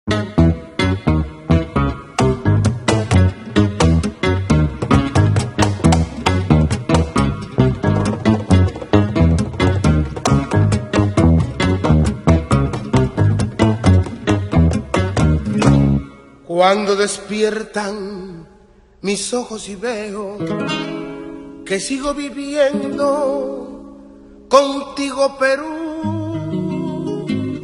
Cuando despiertan mis ojos y veo que sigo viviendo contigo, Perú,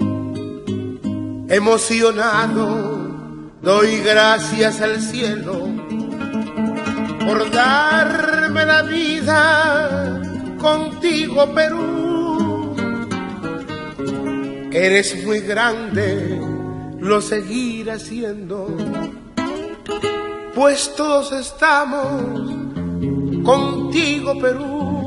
emocionado doy gracias al cielo por darme la vida contigo, Perú. Eres muy grande, lo seguiré haciendo, pues todos estamos contigo, Perú.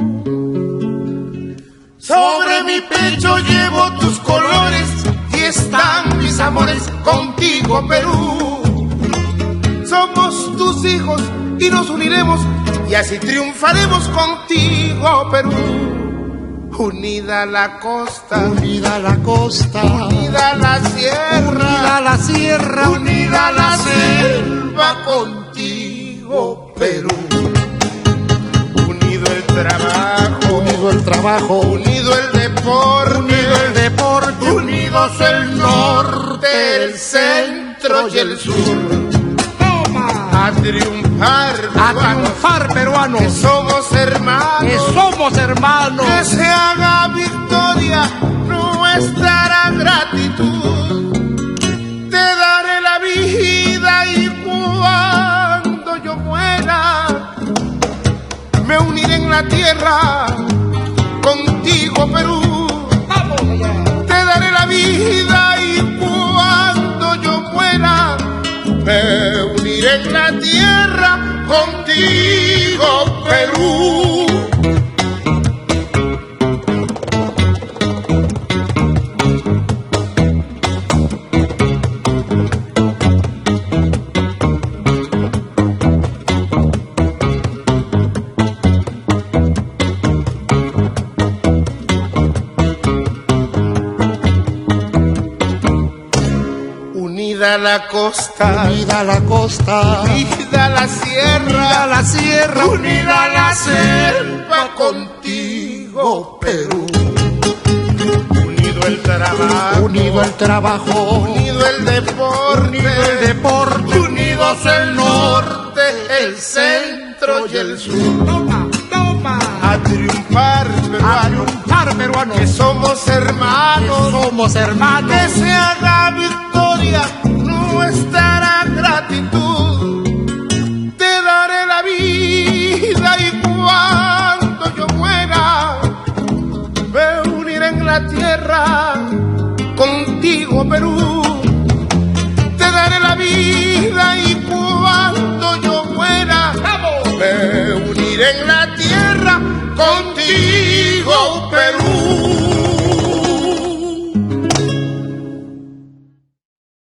Sobre mi pecho llevo tus colores y están mis amores contigo, Perú. Somos tus hijos y nos uniremos y así triunfaremos contigo, Perú. Unida la costa, unida la costa, unida la sierra, unida la sierra, unida la selva contigo, Perú. Unido el trabajo, unido el trabajo, unido el deporte, unido el deporte, unidos el norte, el centro y el sur. A triunfar, peruanos, que somos hermanos, que somos hermanos, que se haga victoria nuestra gratitud. Te daré la vida y cuando yo muera me uniré en la tierra contigo, Perú. ¡Vamos allá! Te daré la vida y cuando yo muera me uniré en la tierra contigo, Perú. Unida la costa, unida la costa, unida la sierra, unida la sierra, unida la selva contigo, Perú. Unido el trabajo, unido el trabajo, unido el deporte, unido el deporte, unidos el norte, el centro y el sur. Toma, toma. A triunfar, peruanos, que somos hermanos, que somos hermanos, que se haga victoria nuestra gratitud. Te daré la vida y cuando yo muera me uniré en la tierra contigo, Perú. Te daré la vida y cuando yo muera me uniré en la tierra contigo, Perú.